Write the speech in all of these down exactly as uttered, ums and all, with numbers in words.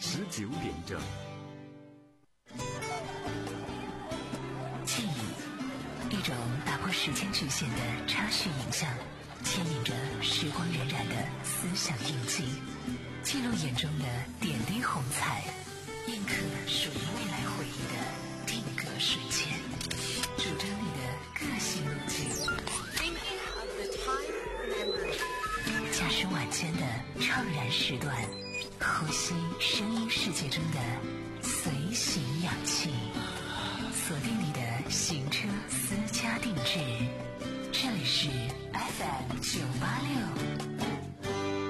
十九点整。 记忆，一种打破时间局限的插叙影像，牵引着时光荏苒的思想印记，记录眼中的点滴红彩，印刻属于未来回忆的定格瞬间，主张你的个性路径。驾驶晚间的怅然时段，呼吸声音世界中的随行氧气，锁定你的行车私家定制。这里是 F M 九八六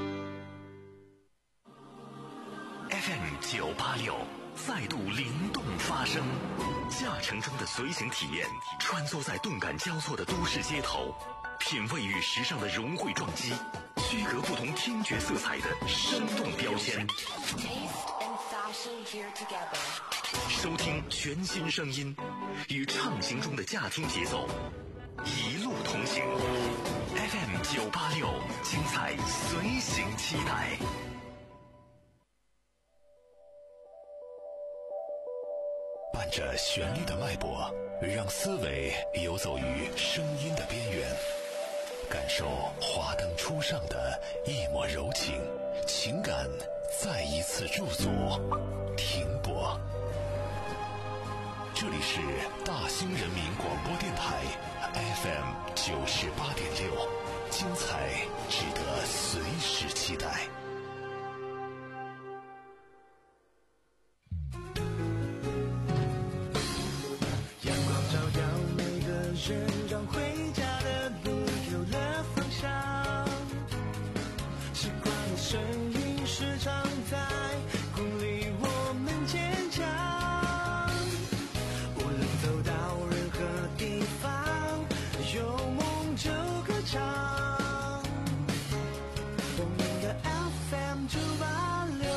F M 九八六再度灵动发声，驾乘中的随行体验，穿梭在动感交错的都市街头，品味与时尚的融汇撞击，区隔不同听觉色彩的生动标签，收听全新声音，与畅行中的驾听节奏一路同行。 F M 九八六，精彩随行期待。伴着旋律的脉搏，让思维游走于声音的边缘，感受华灯初上的一抹柔情，情感再一次驻足停泊。这里是大兴人民广播电台 F M 九十八点六，精彩值得随时期待。 阳光照耀每个人，让回家的路有了方向。习惯的声音时常在鼓励我们坚强。无论走到任何地方，有梦就歌唱。动人的 F M 九八六。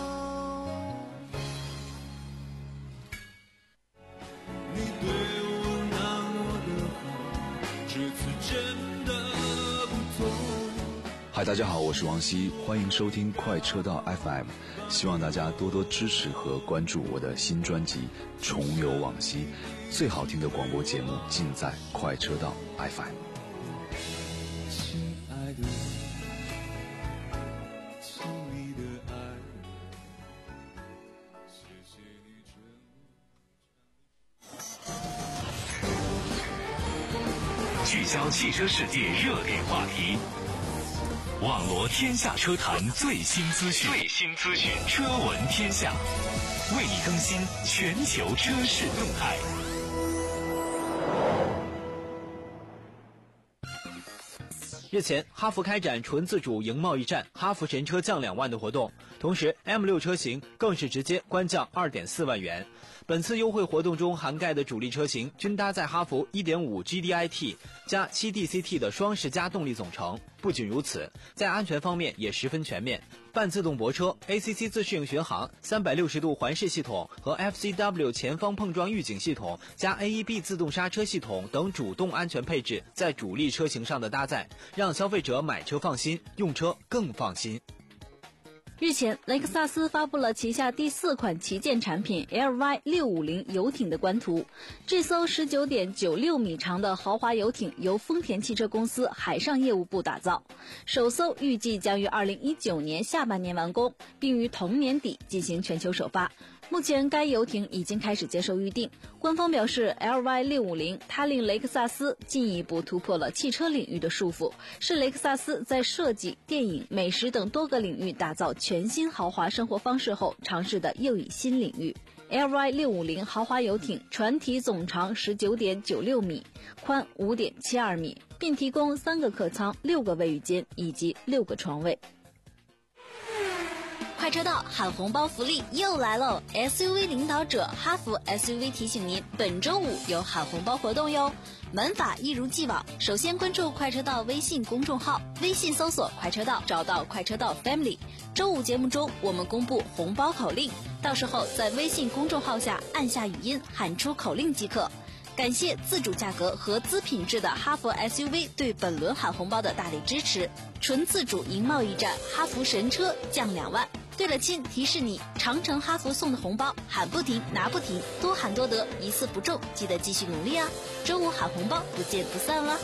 你对我那么的好，这次真的不错。 嗨，大家好，我是王希，欢迎收听快车道 F M， 希望大家多多支持和关注我的新专辑《重游往昔》，最好听的广播节目尽在快车道 F M。 亲爱的，亲密的爱，谢谢你这聚焦汽车世界热点话题，网罗天下车坛最新资讯，最新资讯，车闻天下，为你更新全球车市动态。 日前，哈弗开展纯自主营贸易战，哈弗神车降两万的活动，同时 M 六 车型更是直接官降 二点四万元。本次优惠活动中涵盖的主力车型均搭载哈弗 一点五 G D I T 加 七 D C T 的双十佳动力总成。不仅如此，在安全方面也十分全面，半自动泊车、A C C 自适应巡航、三百六十度环视系统和 F C W 前方碰撞预警系统加 A E B 自动刹车系统等主动安全配置在主力车型上的搭载，让消费者买车放心，用车更放心。 日前，雷克萨斯发布了旗下第四款旗舰产品 L Y 六五零游艇的官图。这艘 十九点九六米长的豪华游艇由丰田汽车公司海上业务部打造，首艘预计将于二零一九年下半年完工，并于同年底进行全球首发。目前该游艇已经开始接受预定。官方表示 L Y 六五零 它令雷克萨斯进一步突破了汽车领域的束缚，是雷克萨斯在设计、电影、美食等多个领域打造全新豪华生活方式后尝试的又一新领域。L Y 六五零 豪华游艇船体总长 十九点九六米，宽 五点七二米，并提供三个客舱、六个卫浴间以及六个床位。快车道喊红包福利又来喽！ S U V 领导者哈弗 S U V 提醒您，本周五有喊红包活动哟。门法一如既往，首先关注快车道微信公众号，微信搜索快车道，找到快车道 Family。周五节目中我们公布红包口令，到时候在微信公众号下按下语音喊出口令即可。 感谢自主价格和资品质的哈弗 S U V 对本轮喊红包的大力支持。纯自主赢贸易战，哈弗神车降两万。对了亲，提示你，长城哈弗送的红包喊不停拿不停，多喊多得，一次不中，记得继续努力啊！周五喊红包，不见不散了。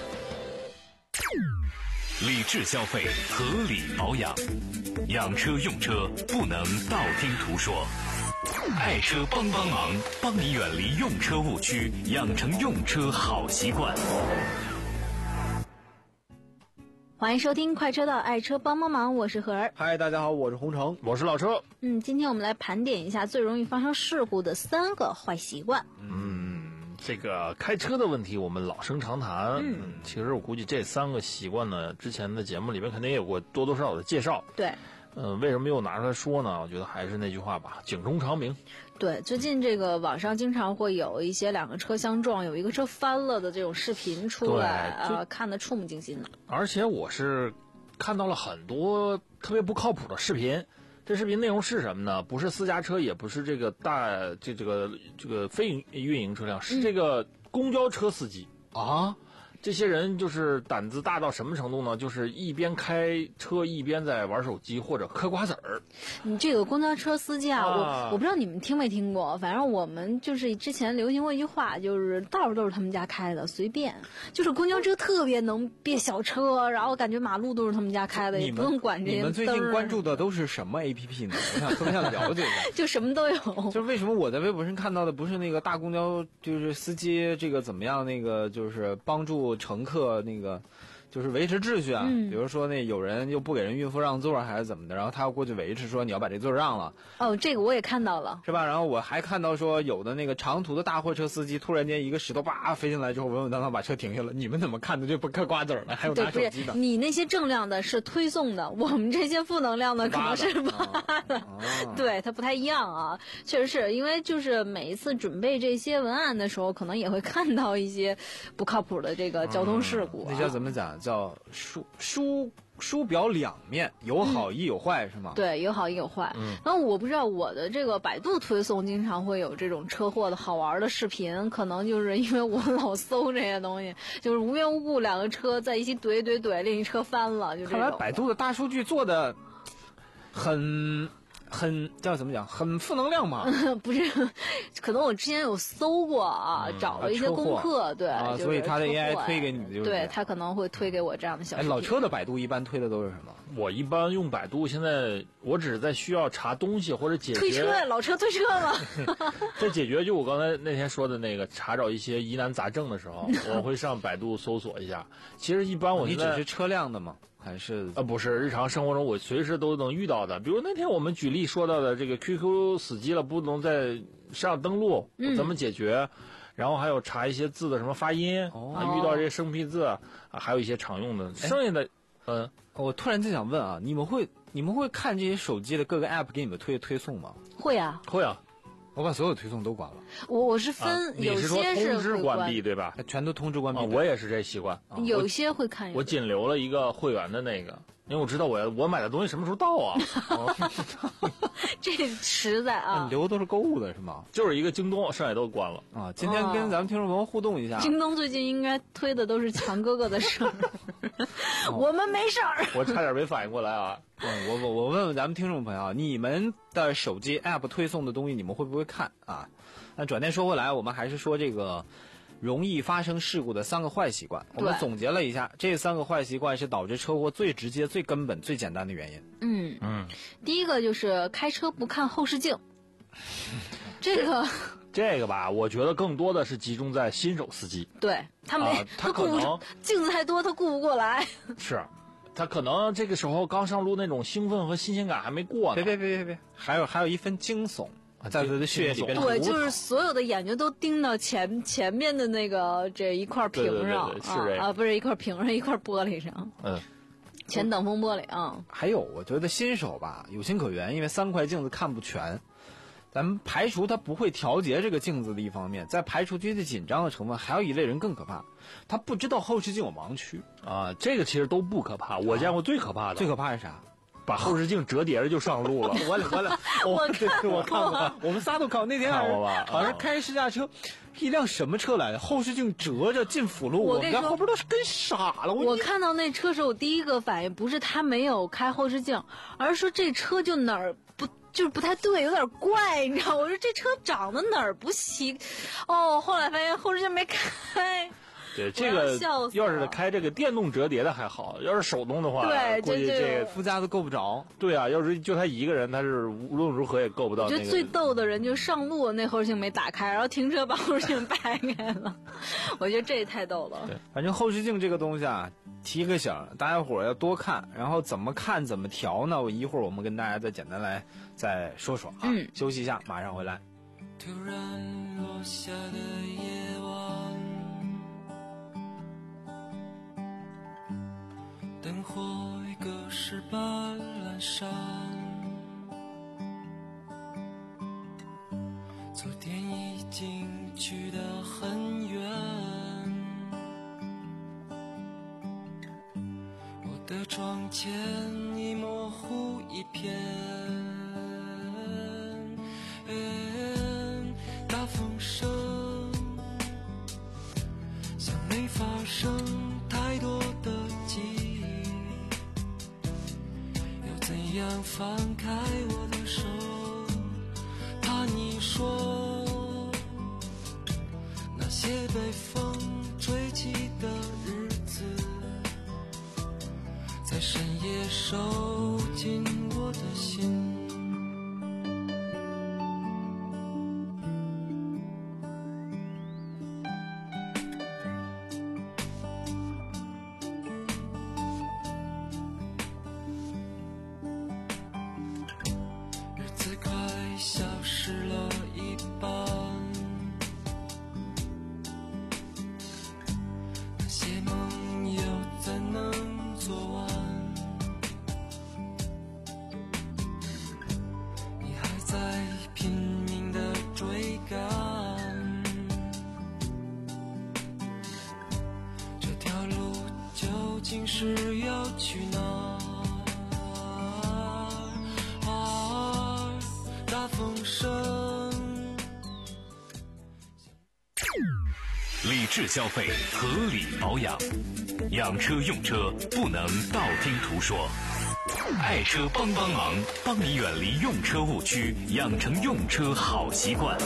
理智消费，合理保养，养车用车不能道听途说。爱车帮帮忙，帮你远离用车误区，养成用车好习惯。 欢迎收听快车道爱车帮帮忙，我是何儿。 嗨，大家好，我是洪城， 我是老车。 嗯，今天我们来盘点一下最容易发生事故的三个坏习惯。 嗯，这个开车的问题我们老生常谈。嗯，其实我估计这三个习惯呢，之前的节目里面肯定也有过多多少少的介绍。 对。 嗯，为什么又拿出来说呢？我觉得还是那句话吧，警钟长鸣。 对，最近这个网上经常会有一些两个车相撞，有一个车翻了的这种视频出来，啊，看得触目惊心的。 而且我是看到了很多特别不靠谱的视频。这视频内容是什么呢？不是私家车，也不是这个大这这个这个非运营车辆，是这个公交车司机、嗯、啊。这些人就是胆子大到什么程度呢？就是一边开车一边在玩手机或者嗑瓜子儿。 你这个公交车司机啊，啊我我不知道你们听没听过，反正我们就是之前流行过一句话，就是道都是他们家开的，随便。就是公交车特别能别小车，然后感觉马路都是他们家开的，也不用管这些灯。 你们最近关注的都是什么 A P P 呢？我想特别想了解一下。 就什么都有。 就是为什么我在微博上看到的不是那个大公交，就是司机这个怎么样，那个就是帮助乘客那个就是维持秩序啊、嗯、比如说那有人又不给人孕妇让座还是怎么的，然后他要过去维持，说你要把这座让了。 哦，这个我也看到了， 是吧？然后我还看到说有的那个长途的大货车司机突然间一个石头叭飞进来之后，稳稳当当把车停下了。你们怎么看的？就不嗑瓜子了，还有拿手机的。 你那些正量的是推送的，我们这些负能量的可能是扒的、哦哦、对，它不太一样啊。确实是因为就是每一次准备这些文案的时候，可能也会看到一些不靠谱的这个交通事故、啊嗯、那叫怎么讲，叫书书书表两面，有好亦有坏、嗯、是吗？ 对，有好亦有坏。嗯，然后我不知道我的这个百度推送经常会有这种车祸的好玩的视频，可能就是因为我老搜这些东西，就是无缘无故两个车在一起怼怼怼，另一车翻了，就这种。 看来百度的大数据做的很。很叫怎么讲，很负能量嘛？ 不是，可能我之前有搜过啊，嗯、找了一些功课，对、 啊，所以他的 A I 推给你的就是， 对他可能会推给我这样的小视频。 哎，老车的百度一般推的都是什么？ 我一般用百度，现在我只是在需要查东西或者解决推车呀，老车推车了。 这解决就我刚才那天说的那个，查找一些疑难杂症的时候，我会上百度搜索一下。其实一般我你只是车辆的吗？还是啊，不是，日常生活中我随时都能遇到的。比如那天我们举例说到的这个 Q Q 死机了，不能在上登录，嗯、怎么解决？然后还有查一些字的什么发音、哦、啊，遇到这些生僻字啊，还有一些常用的。剩下的，嗯， 我突然就想问啊，你们会你们会看这些手机的各个 app 给你们推推送吗？ 会啊， 会啊。 我把所有推送都关了。 我我是分、啊、有些是通知关闭对吧？ 全都通知关闭、 啊。我也是这习惯。 啊、有些会看我。我仅留了一个会员的那个，因为我知道我我买的东西什么时候到啊。 这实在啊。 你留的都是购物的是吗？ 就是一个京东，剩下都关了啊。今天跟咱们听众朋友互动一下。 京东最近应该推的都是强哥哥的事儿。我们没事儿。 我差点没反应过来啊。 嗯，我我我问问咱们听众朋友，你们的手机 app 推送的东西，你们会不会看啊？那转念说回来，我们还是说这个容易发生事故的三个坏习惯。我们总结了一下，这三个坏习惯是导致车祸最直接、最根本、最简单的原因。 嗯嗯，第一个就是开车不看后视镜，这个。 这个吧，我觉得更多的是集中在新手司机。 对他没、啊， 他可能镜子太多，他顾不过来。 是。他可能这个时候刚上路，那种兴奋和新鲜感还没过呢。 别别别别别，还有还有一份惊悚在他的血液里边。 对，就是所有的眼睛都盯到前前面的那个这一块屏上， 对对对对是这啊，不是一块屏上，一块玻璃上。 嗯， 前挡风玻璃啊、嗯。 还有，我觉得新手吧有情可原，因为三块镜子看不全。咱们排除他不会调节这个镜子的一方面，再排除这些紧张的成分，还有一类人更可怕，他不知道后视镜有盲区啊。这个其实都不可怕，我见过最可怕的。 最可怕是啥？ 把后视镜折叠着就上路了。 我我我我看我看过，我们仨都看过。那天看过吧好像开试驾车，一辆什么车来的，后视镜折着进辅路，我们在我跟你说后边都是跟傻了。 我看到那车时候，我第一个反应不是他没有开后视镜，而是说这车就哪儿不就是不太对，有点怪，你知道？我说这车长得哪儿不行？哦，后来发现后视镜没开。 对，这我个要笑死了要是开这个电动折叠的还好，要是手动的话， 对估计这这个副驾都够不着。 对啊，要是就他一个人，他是无论如何也够不到那个。 我觉得最逗的人就是上路那后视镜没打开，然后停车把后视镜掰开了。我觉得这也太逗了。 对反正后视镜这个东西啊，提个醒，大家伙儿要多看，然后怎么看怎么调呢？我一会儿我们跟大家再简单来再说说啊。 嗯， 休息一下，马上回来。 突然落下的夜晚，灯火一个是斑阑珊，昨天已经去得很远，我的窗前已模糊一片，大风声像没发生太多的记忆，要怎样放开我的手，怕你说那些被风吹起的日子，在深夜收进我的心。日子快消失了一半，那些梦又怎能做完？你还在拼命地追赶，这条路究竟是要去哪儿？大风声。 理智消费，合理保养，养车用车不能道听途说。爱车帮帮忙，帮你远离用车误区，养成用车好习惯。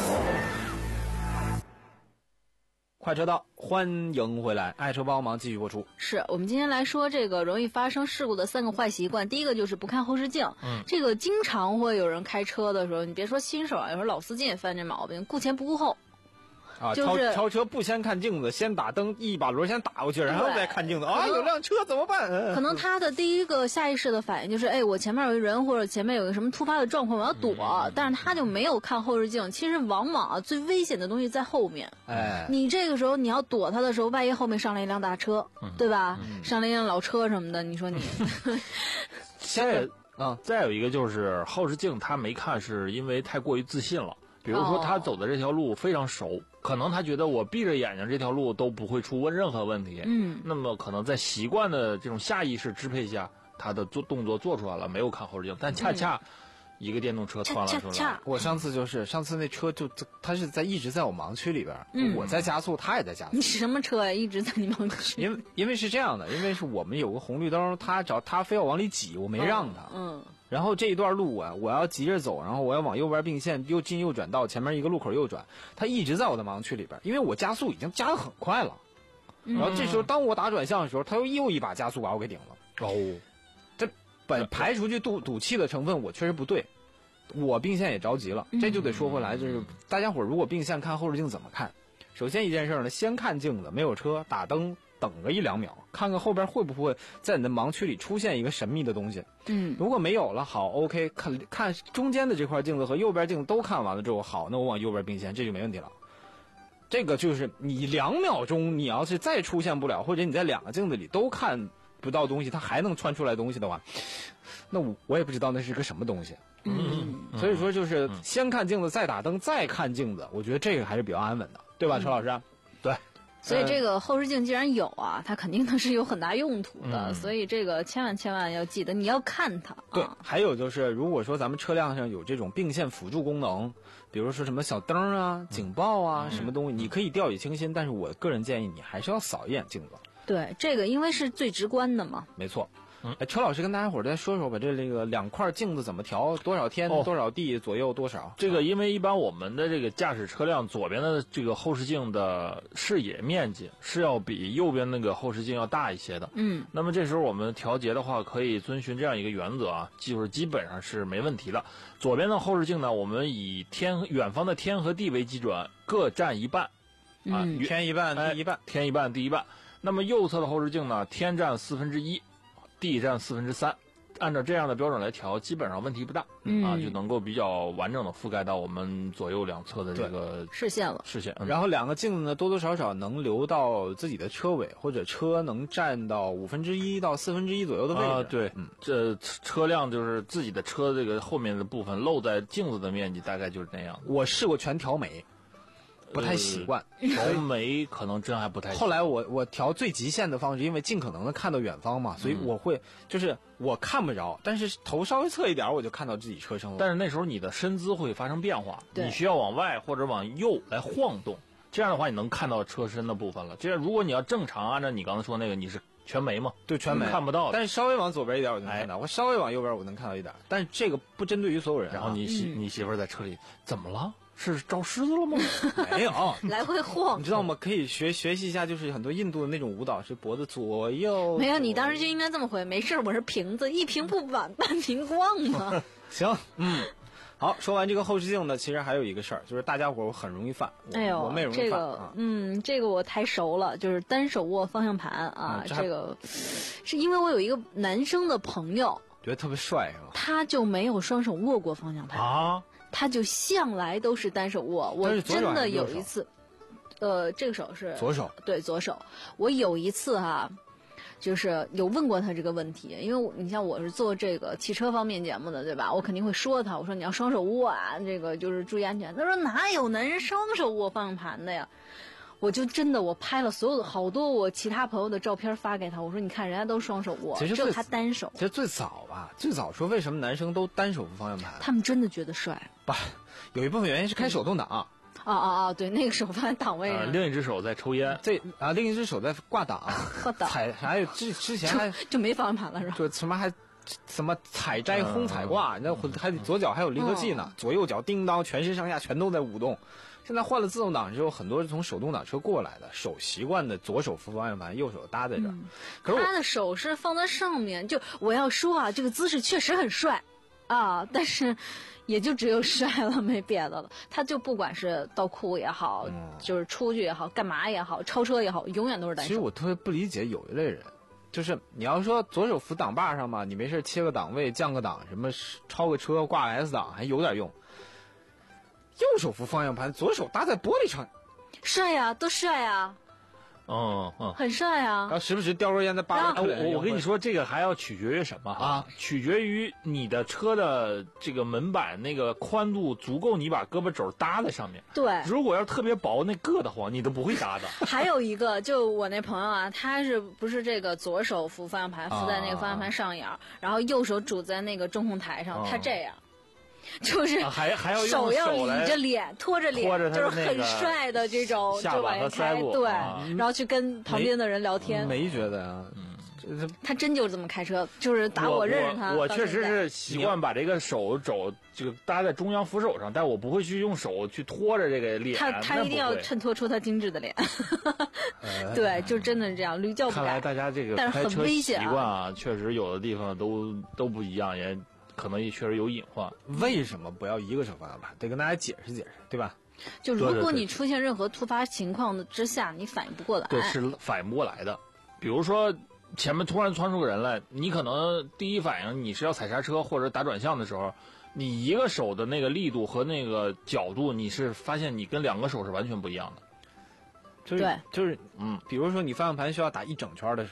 快车道，欢迎回来，爱车帮忙继续播出。 是我们今天来说这个容易发生事故的三个坏习惯。第一个就是不看后视镜，嗯，这个经常会有人开车的时候，你别说新手啊，有时候老司机也犯这毛病，顾前不顾后。 啊， 就是超超车不先看镜子，先打灯，一把轮先打过去，然后再看镜子啊，有辆车怎么办？ 可能他的第一个下意识的反应就是，哎，我前面有一人或者前面有一个什么突发的状况，我要躲，嗯、但是他就没有看后视镜。其实往往啊，最危险的东西在后面。 哎， 你这个时候你要躲他的时候，万一后面上来一辆大车，嗯、对吧？嗯、上来一辆老车什么的，你说你。 再啊，再有一个就是后视镜他没看，是因为太过于自信了。比如说他走的这条路非常熟，哦、可能他觉得我闭着眼睛这条路都不会出问任何问题。 嗯， 那么可能在习惯的这种下意识支配下，他的做动作做出来了，没有看后视镜，但恰恰一个电动车窜了出来。 恰恰我上次就是上次那车就他是在一直在我盲区里边， 嗯、 我在加速，他也在加速。 你什么车呀？一直在你盲区？ 因为因为是这样的，因为是我们有个红绿灯，他找他非要往里挤，我没让他。 嗯。嗯然后这一段路啊，我要急着走，然后我要往右边并线，又进右转道，前面一个路口右转，他一直在我的盲区里边，因为我加速已经加得很快了。然后这时候当我打转向的时候，他又又一把加速把我给顶了。 哦， 这本排除去赌赌气的成分，我确实不对，我并线也着急了。这就得说回来，就是大家伙如果并线看后视镜怎么看？首先一件事呢，先看镜子，没有车，打灯。等个一两秒，看看后边会不会在你的盲区里出现一个神秘的东西。 嗯， 如果没有了，好 ，OK， 看看中间的这块镜子和右边镜子都看完了之后，好，那我往右边并线，这就没问题了。这个就是你两秒钟，你要是再出现不了，或者你在两个镜子里都看不到东西，它还能穿出来东西的话，那我我也不知道那是个什么东西。 嗯， 所以说就是先看镜子，再打灯，再看镜子，我觉得这个还是比较安稳的，对吧， 嗯、 车老师？ 对。 所以这个后视镜既然有啊，它肯定它是有很大用途的， 嗯、 所以这个千万千万要记得，你要看它。 对， 啊、 还有就是，如果说咱们车辆上有这种并线辅助功能，比如说什么小灯啊、警报啊、 嗯、 什么东西，你可以掉以轻心，但是我个人建议你还是要扫一眼镜子。 对，这个因为是最直观的嘛。 没错。 嗯， 哎，车老师跟大家伙儿再说说吧，这这个两块镜子怎么调？多少天、哦、多少地左右多少？ 这个因为一般我们的这个驾驶车辆左边的这个后视镜的视野面积是要比右边那个后视镜要大一些的。 嗯， 那么这时候我们调节的话，可以遵循这样一个原则啊，就是基本上是没问题的。左边的后视镜呢，我们以天远方的天和地为基准，各占一半。啊， 嗯、 天一半，地一半， 天一半，地一半。那么右侧的后视镜呢，天占四分之一。地占四分之三，按照这样的标准来调，基本上问题不大、 嗯、 啊，就能够比较完整的覆盖到我们左右两侧的这个视线了。 视线、 嗯，然后两个镜子呢，多多少少能留到自己的车尾，或者车能占到五分之一到四分之一左右的位置。 啊，对， 嗯， 这车辆就是自己的车这个后面的部分露在镜子的面积大概就是那样。 我试过全调没。不太习惯， 调没可能真还不太习惯。 后来我我调最极限的方式，因为尽可能的看到远方嘛，所以我会就是我看不着，但是头稍微侧一点，我就看到自己车身了。 但是那时候你的身姿会发生变化， 对， 你需要往外或者往右来晃动，这样的话你能看到车身的部分了。这样如果你要正常按照你刚才说那个，你是全没嘛？ 对，全没看不到。 但是稍微往左边一点我就能看到，哎、我稍微往右边我能看到一点。但是这个不针对于所有人、啊。 然后你媳、嗯、你媳妇在车里怎么了？是招狮子了吗？ 没有， 来回晃， 你知道吗？可以学学习一下，就是很多印度的那种舞蹈，是脖子左右。 没有，你当时就应该这么回，没事，我是瓶子，一瓶不满半瓶逛嘛。 行，嗯，好，说完这个后视镜呢，其实还有一个事儿，就是大家伙儿很容易犯。 哎呦， 我妹容易犯。 这个， 啊、 嗯，这个我太熟了，就是单手握方向盘啊，嗯、这, 这个是因为我有一个男生的朋友， 觉得特别帅是吧？ 他就没有双手握过方向盘啊。 他就向来都是单手握，我真的有一次，呃，这个手是左手， 对左手。我有一次哈、啊，就是有问过他这个问题，因为你像我是做这个汽车方面节目的，对吧？我肯定会说他，我说你要双手握啊，这个就是注意安全。他说哪有男人双手握方向盘的呀？我就真的我拍了所有的好多我其他朋友的照片发给他，我说你看人家都双手握， 只有他单手。 其实最早吧，最早说为什么男生都单手扶方向盘？ 他们真的觉得帅。 不，有一部分原因是开手动挡。 啊啊啊！对，那个手放在档位上、 呃，另一只手在抽烟， 这啊，另一只手在挂档。 挂档。 踩还有之之前还就, 就没方向盘了是吧？ 就什么还。什么采摘轰踩挂，那、嗯、还左脚还有离合器呢、嗯，左右脚叮当，全身上下全都在舞动。现在换了自动挡之后，很多是从手动挡车过来的，手习惯的左手扶方向盘，右手搭在这儿、嗯。可是他的手是放在上面，就我要说啊，这个姿势确实很帅啊，但是也就只有帅了，没别的了。他就不管是倒库也好、嗯，就是出去也好，干嘛也好，超车也好，永远都是单手。 其实我特别不理解有一类人。就是你要说左手扶挡把上嘛，你没事切个档位降个档，什么超个车挂个 S 档还有点用。右手扶方向盘，左手搭在玻璃上， 帅呀，都帅呀。 嗯嗯， 很帅啊！ 然后时不时叼根烟在扒着。 我我跟你说，这个还要取决于什么啊？ 取决于你的车的这个门板那个宽度足够，你把胳膊肘搭在上面。 对， 如果要是特别薄，那硌得慌，你都不会搭的。 还有一个，就我那朋友啊，他是不是这个左手扶方向盘，扶在那个方向盘上沿、啊，然后右手拄在那个中控台上，啊、他这样。就是还还要手要理着脸，拖着脸， 拖着就是很帅的这种，就往下开，对、啊，然后去跟旁边的人聊天。 没, 没觉得呀、啊， 嗯，他真就是这么开车，就是打我认识他。 我, 我, 我确实是习惯把这个手肘这个搭在中央扶手上，但我不会去用手去拖着这个脸。 他他一定要衬托出他精致的脸。对，就真的是这样，屡教不改。 看来大家这个开车习惯啊，确实有的地方都都不一样，也。可能也确实有隐患， 为什么不要一个手方向盘？得跟大家解释解释，对吧？ 就如果你出现任何突发情况的之下，你反应不过来， 对，是反应不过来的。比如说前面突然窜出个人来，你可能第一反应你是要踩刹车或者打转向的时候，你一个手的那个力度和那个角度，你是发现你跟两个手是完全不一样的。 就是、对，就是嗯，比如说你方向盘需要打一整圈的时候。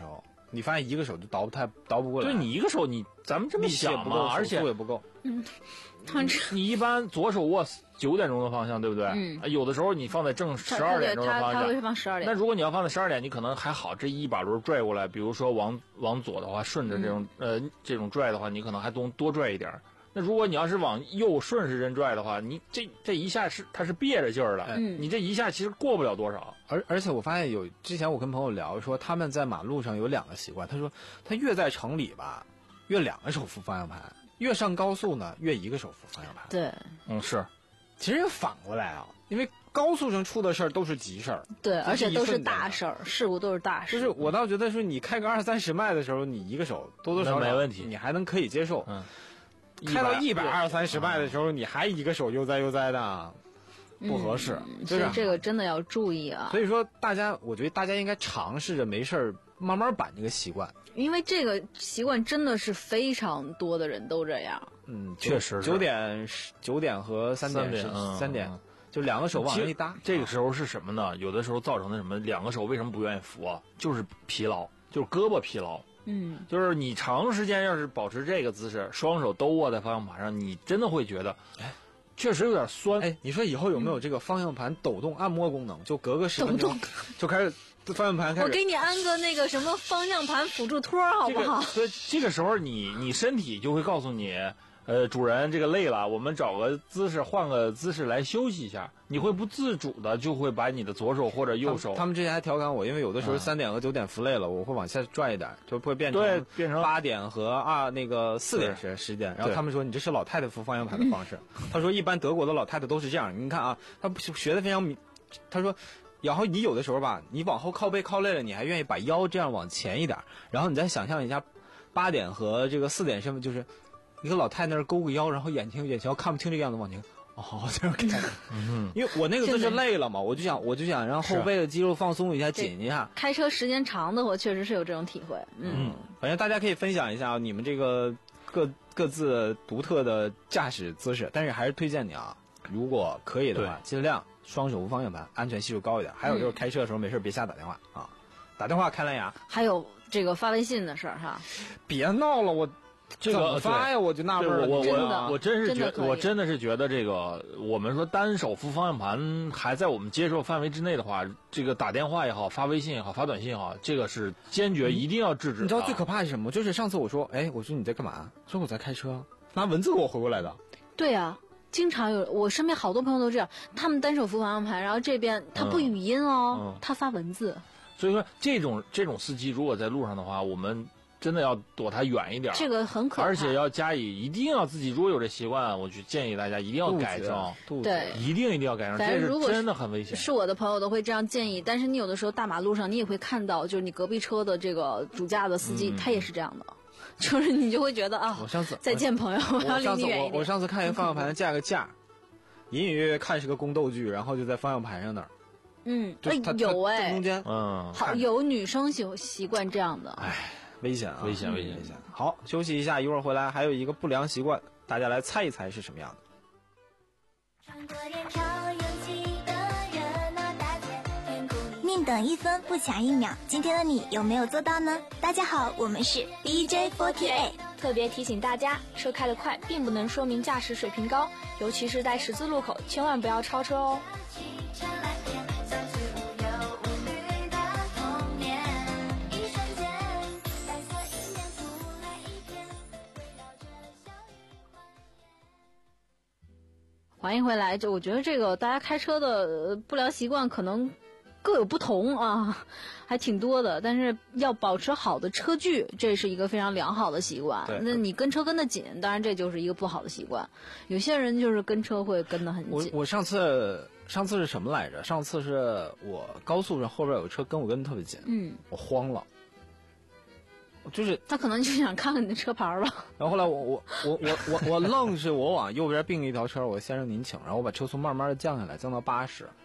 你发现一个手就倒不太倒不过来。 对，你一个手你咱们这么想嘛，而且手速也不够。 嗯， 你一般左手握九点钟的方向，对不对？ 嗯。 有的时候你放在正十二点钟的方向， 他会放十二点。 那如果你要放在十二点，你可能还好，这一把轮拽过来，比如说往往左的话，顺着这种、嗯、呃这种拽的话，你可能还多多拽一点。那如果你要是往右顺时针拽的话，你这这一下是它是憋着劲儿的， 嗯， 你这一下其实过不了多少。 而而且我发现有之前我跟朋友聊说，他们在马路上有两个习惯，他说他越在城里吧，越两个手扶方向盘；越上高速呢，越一个手扶方向盘。 对， 嗯是， 其实反过来啊，因为高速上出的事儿都是急事儿， 对，而且都是大事儿，事故都是大事。 就是我倒觉得说，你开个二三十迈的时候，你一个手多多少少没问题， 你还能可以接受。 嗯。 开到一百二三十迈的时候，你还一个手悠哉悠哉的，不合适。 嗯、所以这个真的要注意啊。 所以说，大家，我觉得大家应该尝试着没事儿慢慢板这个习惯， 因为这个习惯真的是非常多的人都这样。 嗯， 确实九点九点和三点是三点，就两个手往上一搭。 这个时候是什么呢？有的时候造成的什么？两个手为什么不愿意扶啊？就是疲劳，就是胳膊疲劳。 嗯， 就是你长时间要是保持这个姿势，双手都握在方向盘上，你真的会觉得，哎，确实有点酸。 哎，你说以后有没有这个方向盘抖动按摩功能？就隔个十分钟就开始方向盘开始。 我给你安个那个什么方向盘辅助托，好不好？ 对、这个，这个时候你你身体就会告诉你，呃，主人这个累了，我们找个姿势，换个姿势来休息一下。你会不自主的就会把你的左手或者右手。 他们, 他们之前还调侃我，因为有的时候三点和九点扶累了，嗯、我会往下拽一点，就会变成对变成八点和二那个四点是十点。然后他们说你这是老太太扶方向盘的方式。他说一般德国的老太太都是这样，你看啊，他学的非常明。他说，然后你有的时候吧，你往后靠背靠累了，你还愿意把腰这样往前一点，然后你再想象一下，八点和这个四点身份就是一个老太太那儿勾个腰，然后眼睛眼睛看不清这个样子往前。哦，这样看，嗯，因为我那个姿势累了嘛，我就想，我就想让后背的肌肉放松一下，紧一下。 开车时间长的，我确实是有这种体会。嗯， 嗯反正大家可以分享一下你们这个各各自独特的驾驶姿势，但是还是推荐你啊，如果可以的话，尽量双手扶方向盘，安全系数高一点。还有就是开车的时候没事别瞎打电话啊，打电话开蓝牙。 还有这个发微信的事儿哈， 别闹了，我。 这个发呀，我就纳闷了。 我我我真是觉得， 我真的是觉得这个，我们说单手扶方向盘还在我们接受范围之内的话，这个打电话也好，发微信也好，发短信也好，这个是坚决一定要制止的。 你知道最可怕是什么？就是上次我说，哎，我说你在干嘛？说我在开车，拿文字给我回过来的。 对啊。经常有，我身边好多朋友都这样，他们单手扶方向盘，然后这边他不语音哦， 嗯嗯、 他发文字。 所以说，这种这种司机如果在路上的话，我们真的要躲他远一点， 这个很可怕， 而且要加以一定要自己如果有这习惯，我就建议大家一定要改正， 对， 一定一定要改正，这是真的很危险。 是我的朋友都会这样建议，但是你有的时候大马路上你也会看到，就是你隔壁车的这个主驾的司机，嗯、他也是这样的，就是你就会觉得啊， 我上次再见朋友，我要离你远一点。 我上次看一个方向盘架个架，隐隐约约看是个宫斗剧，然后就在方向盘上那儿。 嗯，哎有哎， 中间嗯， 好有女生习习惯这样的， 哎。危险啊！ 危险，危险， 危险！好，休息一下，一会儿回来。还有一个不良习惯，大家来猜一猜是什么样的。 宁等一分，不抢一秒。今天的你有没有做到呢？大家好，我们是 D J 四十八。 特别提醒大家，车开得快并不能说明驾驶水平高，尤其是在十字路口，千万不要超车哦。 欢迎回来。就我觉得这个大家开车的不良习惯可能各有不同啊，还挺多的。但是要保持好的车距，这是一个非常良好的习惯。那你跟车跟得紧，当然这就是一个不好的习惯。有些人就是跟车会跟得很紧。 我我上次上次是什么来着？上次是我高速上后边有车跟我跟得特别紧， 嗯， 我慌了。就是他可能就想看看你的车牌吧。 然后后来我我我我我我愣是我往右边并一条车，我先生您请，然后我把车速慢慢的降下来，降到八十。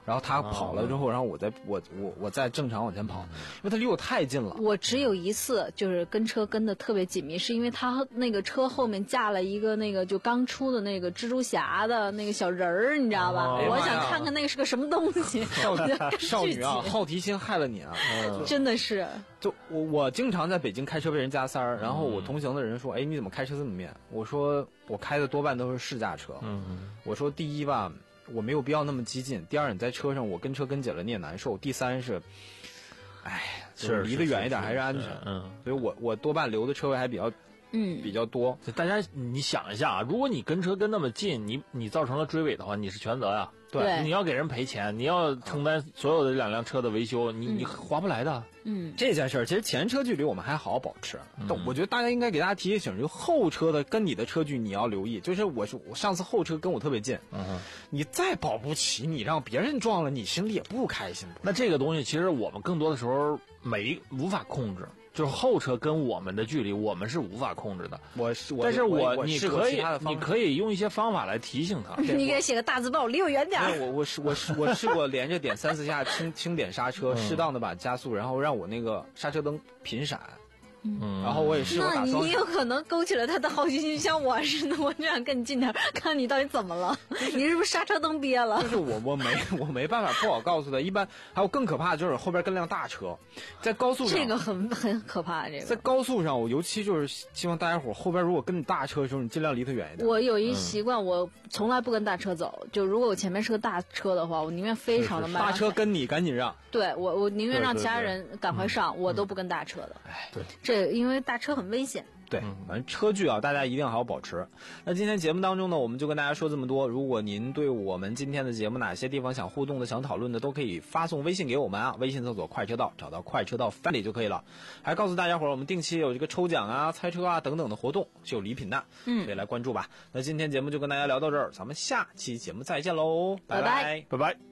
然后他跑了之后，然后我再我我我再正常往前跑，因为他离我太近了。 我只有一次就是跟车跟的特别紧密，是因为他那个车后面架了一个那个就刚出的那个蜘蛛侠的那个小人儿，你知道吧？ 哦、 我想看看那个是个什么东西。 少少女啊，好奇心害了你啊！ 嗯、真的是。 就我我经常在北京开车被人加塞儿，然后我同行的人说：“哎，你怎么开车这么慢？”我说：“我开的多半都是试驾车。” 嗯， 我说第一吧。我没有必要那么激进。第二，你在车上，我跟车跟紧了你也难受。第三是，哎， 是离得远一点还是安全。 嗯， 所以我我多半留的车位还比较， 嗯， 比较多。 大家你想一下啊，如果你跟车跟那么近，你你造成了追尾的话，你是全责呀。 对， 你要给人赔钱，你要承担所有的这两辆车的维修，你、嗯、你划不来的。 嗯， 这件事儿其实前车距离我们还好好保持，但、嗯、我觉得大家应该给大家提醒，就后车的跟你的车距你要留意。就是我是我上次后车跟我特别近， 嗯， 你再保不齐，你让别人撞了，你心里也不开心。 那这个东西其实我们更多的时候没无法控制。就是后车跟我们的距离，我们是无法控制的。 我是， 但是我你可以，你可以用一些方法来提醒他。 你给他写个大字报，离我远点。 我我是我是我试过连着点三四下轻轻点刹车，适当的把加速，然后让我那个刹车灯频闪。嗯，然后我也试过打双闪。 那你有可能勾起了他的好奇心，像我似的，我这样跟你近点，看你到底怎么了？你是不是刹车灯憋了？ 就是我我没我没办法不好告诉他。一般还有更可怕的就是后边跟辆大车，在高速上这个很很可怕。这个在高速上，我尤其就是希望大家伙后边如果跟你大车的时候，你尽量离他远一点。 我有一习惯，嗯、我从来不跟大车走。就如果我前面是个大车的话，我宁愿非常的慢。 大车跟你赶紧让。 对我我宁愿让其他人赶快上，对对对我都不跟大车的。 哎、嗯，对， 这因为大车很危险。 对，反正车距啊，大家一定好好保持。那今天节目当中呢，我们就跟大家说这么多。如果您对我们今天的节目哪些地方想互动的、想讨论的，都可以发送微信给我们啊。微信搜索快车道，找到快车道 Family 就可以了。还告诉大家伙儿，我们定期有这个抽奖啊、猜车啊等等的活动，是有礼品的，嗯，可以来关注吧。那今天节目就跟大家聊到这儿，咱们下期节目再见喽，拜拜， 拜拜。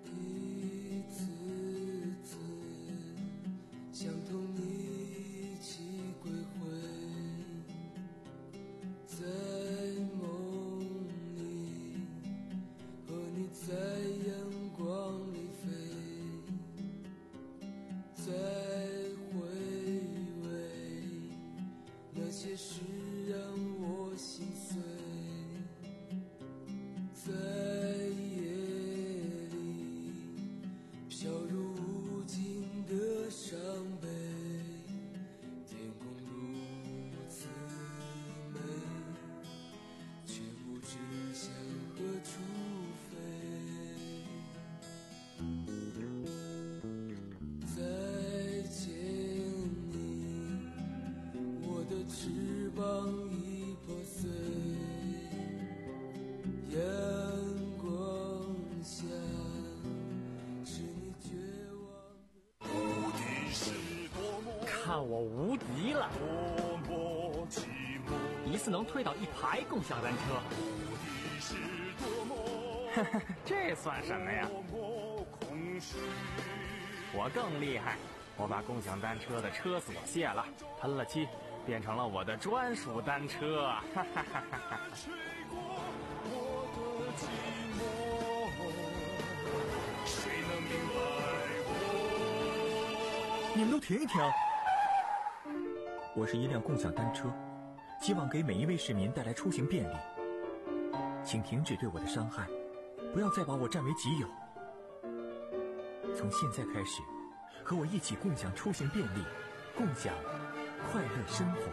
看我无敌了！一次能推倒一排共享单车，哈哈，这算什么呀？我更厉害，我把共享单车的车锁卸了，喷了漆，变成了我的专属单车，哈哈哈哈哈！ 你们都停一停！我是一辆共享单车，希望给每一位市民带来出行便利。请停止对我的伤害，不要再把我占为己有。从现在开始，和我一起共享出行便利，共享快乐生活。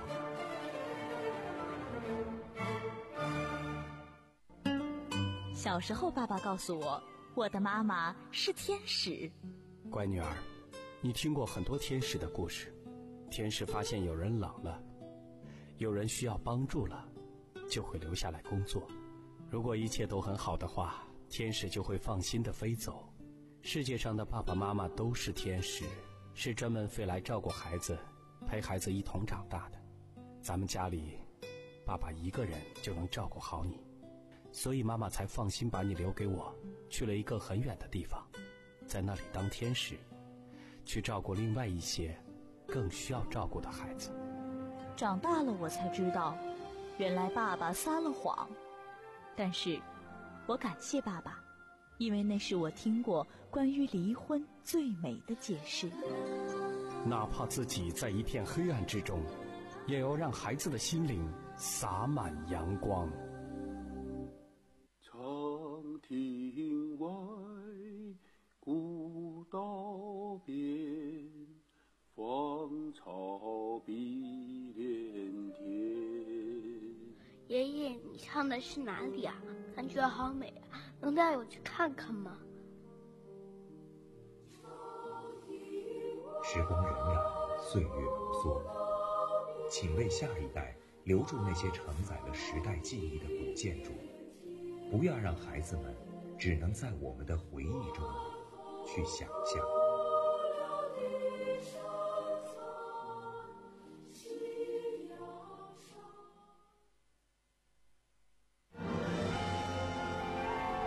小时候，爸爸告诉我，我的妈妈是天使。 乖女儿，你听过很多天使的故事。天使发现有人冷了，有人需要帮助了，就会留下来工作。如果一切都很好的话，天使就会放心地飞走。世界上的爸爸妈妈都是天使，是专门飞来照顾孩子，陪孩子一同长大的。咱们家里，爸爸一个人就能照顾好你，所以妈妈才放心把你留给我，去了一个很远的地方，在那里当天使，去照顾另外一些更需要照顾的孩子。 长大了我才知道，原来爸爸撒了谎，但是我感谢爸爸， 因为那是我听过关于离婚最美的解释。 哪怕自己在一片黑暗之中，也要让孩子的心灵洒满阳光。 长亭外，古道边，芳草碧连天。 爷爷，你唱的是哪里啊？感觉好美啊，能带我去看看吗？ 时光荏苒，岁月如梭，请为下一代留住那些承载了时代记忆的古建筑，不要让孩子们只能在我们的回忆中去想象。